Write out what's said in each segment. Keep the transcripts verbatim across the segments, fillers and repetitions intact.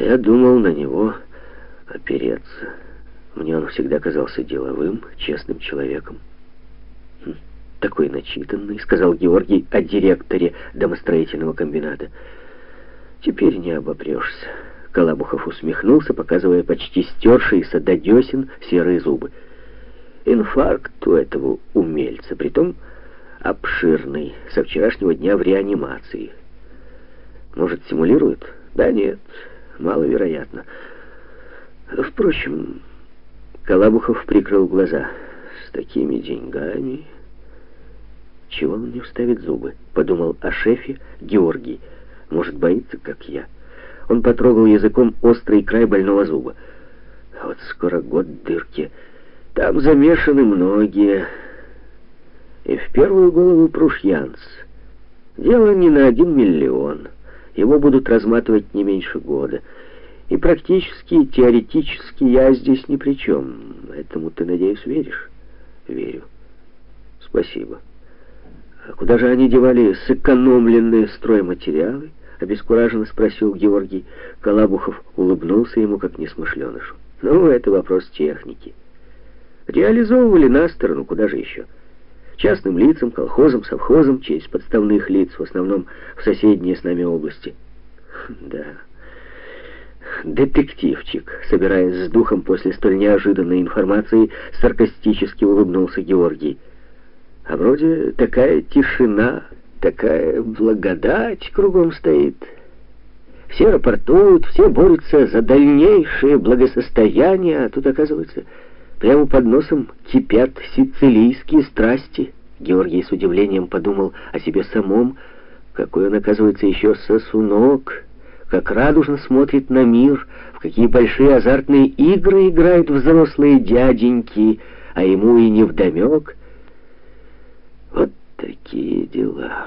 я думал на него опереться. Мне он всегда казался деловым, честным человеком. Хм, такой начитанный, сказал Георгий о директоре домостроительного комбината. Теперь не обопрешься. Колобухов усмехнулся, показывая почти стершиеся до десен серые зубы. Инфаркт у этого умельца, притом обширный, со вчерашнего дня в реанимации. Может, симулирует? Да нет, маловероятно. Впрочем, Колобухов прикрыл глаза. С такими деньгами... Чего он не вставит зубы? Подумал о шефе Георгий. Может, боится, как я. Он потрогал языком острый край больного зуба. А вот скоро год дырки. Там замешаны многие. И в первую голову Прушьянц. Дело не на один миллион. Его будут разматывать не меньше года. И практически, и теоретически я здесь ни при чем. Этому ты, надеюсь, веришь? Верю. Спасибо. А куда же они девали сэкономленные стройматериалы? Обескураженно спросил Георгий. Колобухов улыбнулся ему, как несмышленышу. Ну, это вопрос техники. Реализовывали на сторону, куда же еще? Частным лицам, колхозам, совхозам, через подставных лиц, в основном в соседние с нами области. Да, детективчик, собираясь с духом после столь неожиданной информации, саркастически улыбнулся Георгий. А вроде такая тишина, такая благодать кругом стоит. Все рапортуют, все борются за дальнейшее благосостояние, а тут, оказывается, прямо под носом кипят сицилийские страсти. Георгий с удивлением подумал о себе самом, какой он, оказывается, еще сосунок, как радужно смотрит на мир, в какие большие азартные игры играют взрослые дяденьки, а ему и невдомек. Вот такие дела.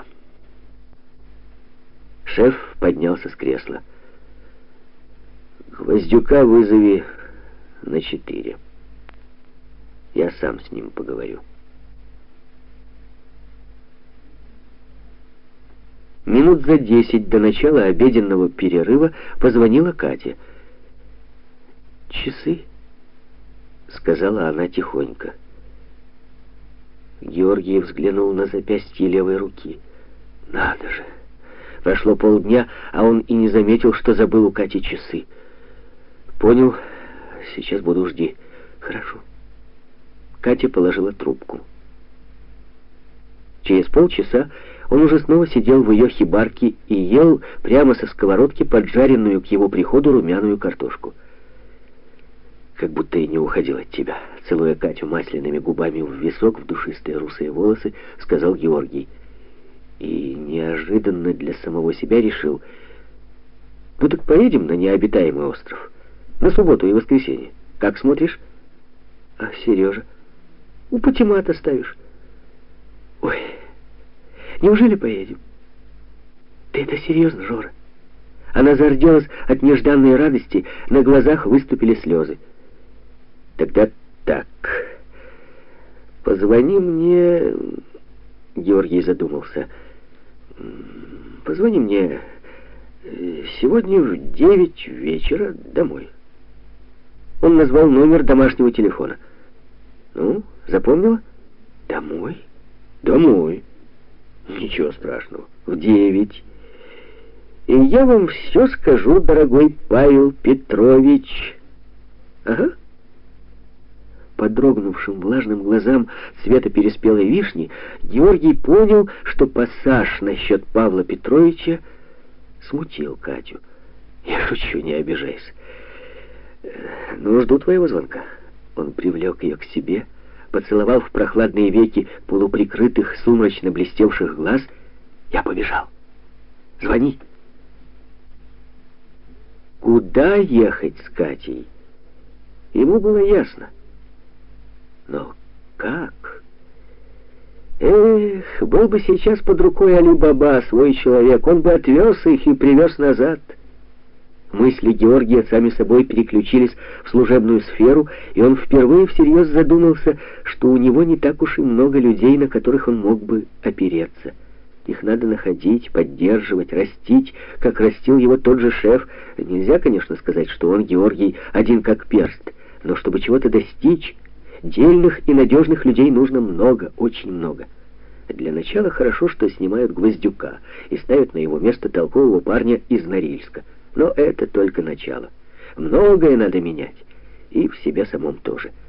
Шеф поднялся с кресла. Гвоздюка вызови на четыре. Я сам с ним поговорю. Минут за десять до начала обеденного перерыва позвонила Катя. «Часы?» — сказала она тихонько. Георгий взглянул на запястье левой руки. «Надо же! Прошло полдня, а он и не заметил, что забыл у Кати часы. Понял, сейчас буду, жди. Хорошо». Катя положила трубку. Через полчаса он уже снова сидел в ее хибарке и ел прямо со сковородки поджаренную к его приходу румяную картошку. «Как будто и не уходил от тебя», — целуя Катю масляными губами в висок, в душистые русые волосы, сказал Георгий. И неожиданно для самого себя решил: ну так поедем на необитаемый остров на субботу и воскресенье. Как смотришь? А Сережа? У Патимата ставишь. Ой, неужели поедем? Ты это серьезно, Жора? Она зарделась от нежданной радости, на глазах выступили слезы. Тогда так. Позвони мне... Георгий задумался. Позвони мне сегодня в девять вечера домой. Он назвал номер домашнего телефона. Ну, запомнила? Домой? Домой. Ничего страшного. В девять. И я вам все скажу, дорогой Павел Петрович. Ага. По дрогнувшим влажным глазам цвета переспелой вишни Георгий понял, что пассаж насчет Павла Петровича смутил Катю. Я шучу, не обижайся. Ну, жду твоего звонка. Он привлек ее к себе, поцеловал в прохладные веки полуприкрытых, сумрачно блестевших глаз. Я побежал. Звони. Куда ехать с Катей? Ему было ясно. Но как? Эх, был бы сейчас под рукой Али-Баба, свой человек, он бы отвез их и привез назад. Мысли Георгия сами собой переключились в служебную сферу, и он впервые всерьез задумался, что у него не так уж и много людей, на которых он мог бы опереться. Их надо находить, поддерживать, растить, как растил его тот же шеф. Нельзя, конечно, сказать, что он, Георгий, один как перст. Но чтобы чего-то достичь, дельных и надежных людей нужно много, очень много. Для начала хорошо, что снимают Гвоздюка и ставят на его место толкового парня из Норильска. Но это только начало. Многое надо менять. И в себе самом тоже.